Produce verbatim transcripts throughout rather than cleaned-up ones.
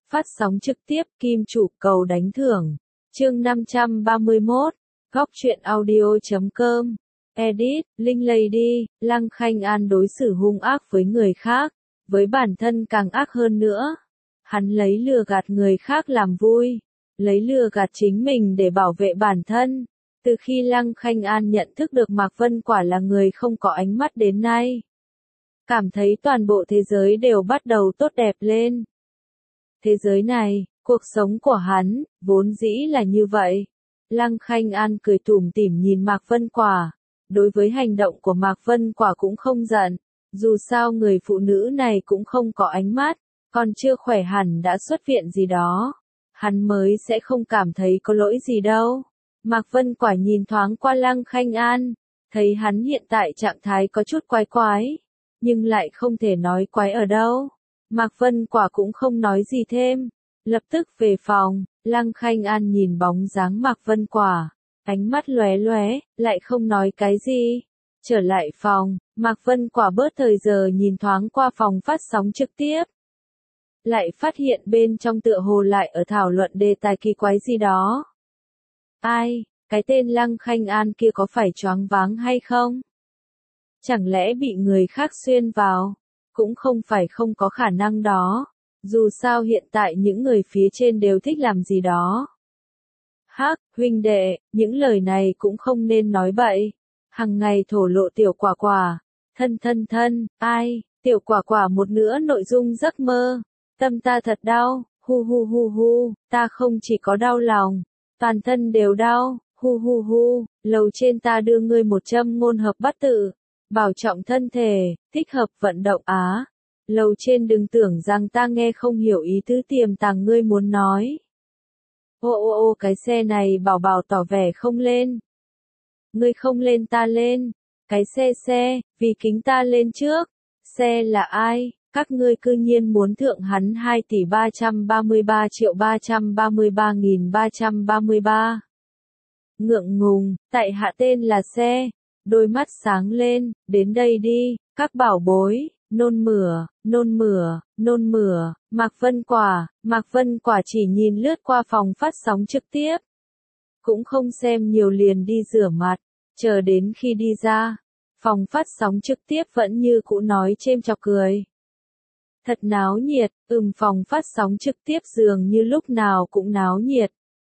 Phát sóng trực tiếp Kim Chủ cầu đánh thưởng. Chương năm trăm ba mươi mốt. Góc truyện audio chấm com. Edit, Linh Lady, Lăng Khanh An đối xử hung ác với người khác, với bản thân càng ác hơn nữa. Hắn lấy lừa gạt người khác làm vui, lấy lừa gạt chính mình để bảo vệ bản thân. Từ khi Lăng Khanh An nhận thức được Mạc Vân Quả là người không có ánh mắt đến nay, cảm thấy toàn bộ thế giới đều bắt đầu tốt đẹp lên. Thế giới này, cuộc sống của hắn, vốn dĩ là như vậy. Lăng Khanh An cười tủm tỉm nhìn Mạc Vân Quả. Đối với hành động của Mạc Vân Quả cũng không giận. Dù sao người phụ nữ này cũng không có ánh mắt, còn chưa khỏe hẳn đã xuất viện gì đó. Hắn mới sẽ không cảm thấy có lỗi gì đâu. Mạc Vân Quả nhìn thoáng qua Lăng Khanh An, thấy hắn hiện tại trạng thái có chút quái quái, nhưng lại không thể nói quái ở đâu. Mạc Vân Quả cũng không nói gì thêm, lập tức về phòng. Lăng Khanh An nhìn bóng dáng Mạc Vân Quả, ánh mắt lóe lóe, lại không nói cái gì. Trở lại phòng, Mạc Vân Quả bớt thời giờ nhìn thoáng qua phòng phát sóng trực tiếp. Lại phát hiện bên trong tựa hồ lại ở thảo luận đề tài kỳ quái gì đó. Ai, cái tên Lăng Khanh An kia có phải choáng váng hay không? Chẳng lẽ bị người khác xuyên vào? Cũng không phải không có khả năng đó. Dù sao hiện tại những người phía trên đều thích làm gì đó. Hắc, huynh đệ, những lời này cũng không nên nói bậy. Hằng ngày thổ lộ tiểu quả quả. Thân thân thân, ai, tiểu quả quả một nữa nội dung giấc mơ. Tâm ta thật đau, hu hu hu hu, ta không chỉ có đau lòng, toàn thân đều đau, hu hu hu, lầu trên ta đưa ngươi một châm ngôn hợp bát tự. Bảo trọng thân thể, thích hợp vận động á. Lầu trên đừng tưởng rằng ta nghe không hiểu ý tứ tiềm tàng ngươi muốn nói. Ô ô ô cái xe này bảo bảo tỏ vẻ không lên. Ngươi không lên ta lên. Cái xe xe, vì kính ta lên trước. Xe là ai? Các ngươi cư nhiên muốn thượng hắn hai tỷ ba trăm ba mươi ba triệu ba trăm ba mươi ba nghìn ba trăm ba mươi ba. Ngượng ngùng, tại hạ tên là xe. Đôi mắt sáng lên, đến đây đi, các bảo bối, nôn mửa, nôn mửa, nôn mửa. Mạc Vân Quả, Mạc Vân Quả chỉ nhìn lướt qua phòng phát sóng trực tiếp. Cũng không xem nhiều liền đi rửa mặt, chờ đến khi đi ra, phòng phát sóng trực tiếp vẫn như cũ nói chêm chọc cười. Thật náo nhiệt, ừm phòng phát sóng trực tiếp dường như lúc nào cũng náo nhiệt.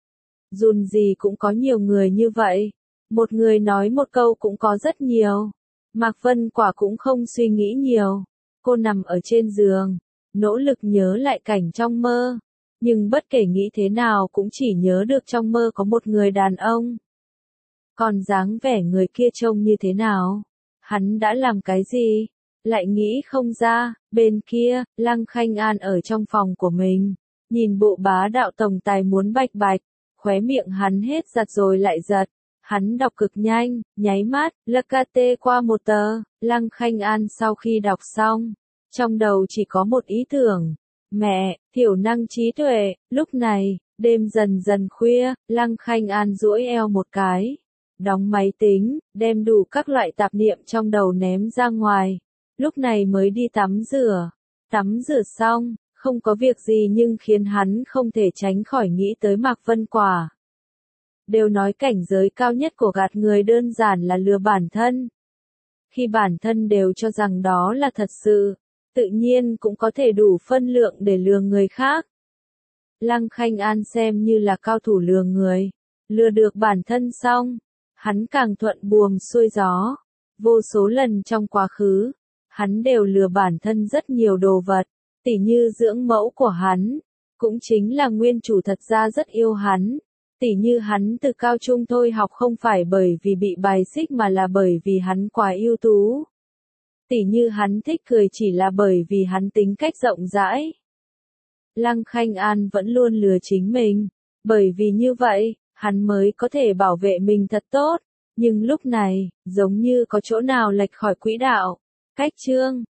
Dùn gì cũng có nhiều người như vậy. Một người nói một câu cũng có rất nhiều. Mạc Vân Quả cũng không suy nghĩ nhiều. Cô nằm ở trên giường, nỗ lực nhớ lại cảnh trong mơ. Nhưng bất kể nghĩ thế nào cũng chỉ nhớ được trong mơ có một người đàn ông. Còn dáng vẻ người kia trông như thế nào? Hắn đã làm cái gì? Lại nghĩ không ra. Bên kia, Lăng Khanh An ở trong phòng của mình. Nhìn bộ bá đạo tổng tài muốn bạch bạch. Khóe miệng hắn hết giật rồi lại giật. Hắn đọc cực nhanh, nháy mắt, lật tê qua một tờ. Lăng Khanh An sau khi đọc xong, trong đầu chỉ có một ý tưởng. Mẹ, thiểu năng trí tuệ. Lúc này, đêm dần dần khuya, Lăng Khanh An duỗi eo một cái. Đóng máy tính, đem đủ các loại tạp niệm trong đầu ném ra ngoài. Lúc này mới đi tắm rửa. Tắm rửa xong, không có việc gì nhưng khiến hắn không thể tránh khỏi nghĩ tới Mạc Vân Quả. Đều nói cảnh giới cao nhất của gạt người đơn giản là lừa bản thân. Khi bản thân đều cho rằng đó là thật sự, tự nhiên cũng có thể đủ phân lượng để lừa người khác. Lăng Khanh An xem như là cao thủ lừa người. Lừa được bản thân xong, hắn càng thuận buồm xuôi gió. Vô số lần trong quá khứ, hắn đều lừa bản thân rất nhiều đồ vật, tỉ như dưỡng mẫu của hắn, cũng chính là nguyên chủ thật ra rất yêu hắn. Tỉ như hắn từ cao trung thôi học không phải bởi vì bị bài xích mà là bởi vì hắn quá ưu tú. Tỉ như hắn thích cười chỉ là bởi vì hắn tính cách rộng rãi. Lăng Khanh An vẫn luôn lừa chính mình, bởi vì như vậy, hắn mới có thể bảo vệ mình thật tốt. Nhưng lúc này, giống như có chỗ nào lệch khỏi quỹ đạo. Cách chương